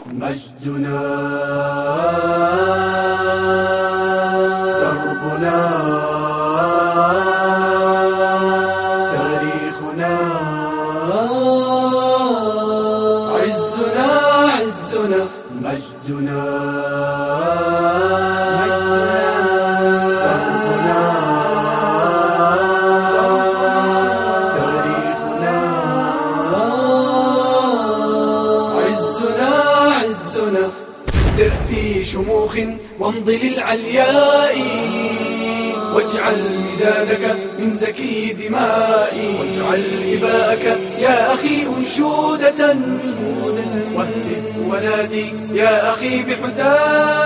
مجدنا دربنا تاريخنا عزنا عزنا مجدنا دربنا تاريخنا عزنا سر في شموخ وامض للعلياء واجعل مدادك من زكي دمائي واجعل إباءك يا أخي أنشودة واهتف ونادي يا أخي بحدائي.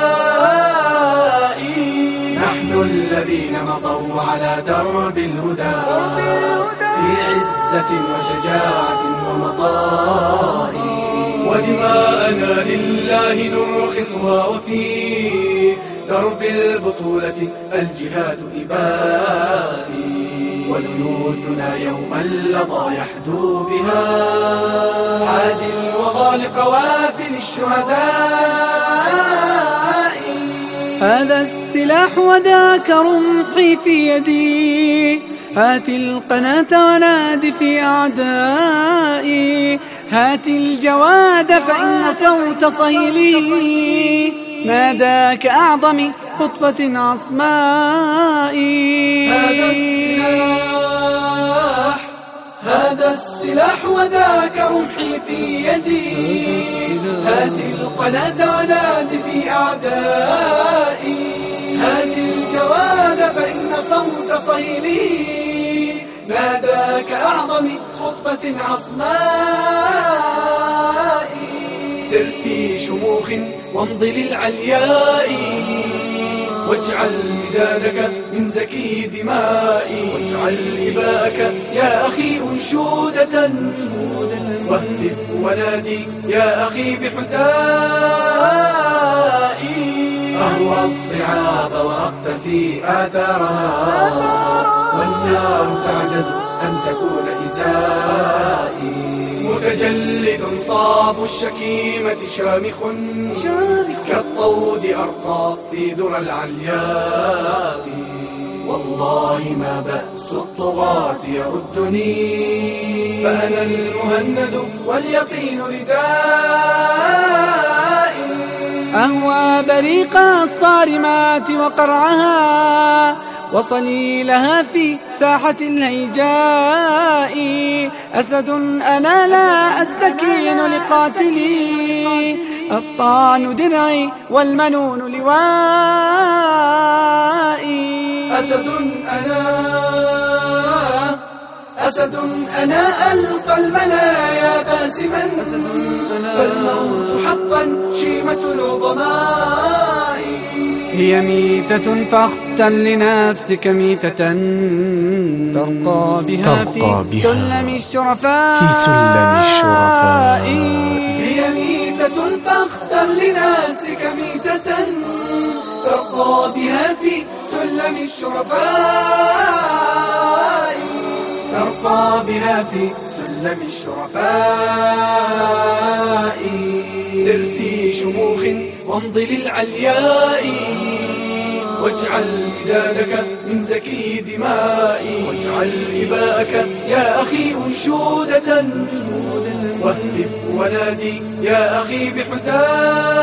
نحن الذين مضوا على درب الهدى في عزة وشجاعة ومضاء ودماءنا لله نرخصها وفي درب البطولة الجهاد إبائي وليوثنا يوم اللظى يحدو بها عادل وغالق وافل الشهداء. هذا السلاح وذاك رمحي في يدي هات القناة ونادي في أعدائي هات الجواد فإن صوت صهيلي ناداك أعظم خطبة عصمائي. هذا السلاح وذاك رمحي في يدي هات القناة ونادي في أعدائي هات الجواد فإن صوت صهيلي ناداك أعظم خطبة عصمائي. سر في شموخ وامض للعلياء واجعل مدادك من زكي دمائي واجعل إباءك يا أخي أنشودة واهتف ونادي يا أخي بحدائي. أهوى الصعاب وأقتفي آثارها والنار تعجز أن تكون إزائي متجلد صاب الشكيمة شامخ كالطود أرقى في ذرى العلياء والله ما بأس الطغاة يردني فأنا المهند واليقين ردائي. أهوى بريق الصارمات وقرعها وصليلها في ساحة الهيجاء أسد أنا لا أستكين لقاتلي الطعن درعي والمنون لوائي. أسد أنا ألقى المنايا باسما فالموت حقا شيمة العظماء. هي ميتة فاختل لنفسك ميتة ترقى بها في سلم الشرفاء. هي ميتة فاختل لنفسك ميتة ترقى بها في سلم الشرفاء ترقى بها في سلم الشرفاء. سر في شموخ وامض للعلياء واجعل مدادك من زكي دمائي واجعل إباءك يا أخي أنشودة واهتف ونادي يا أخي بحدائي.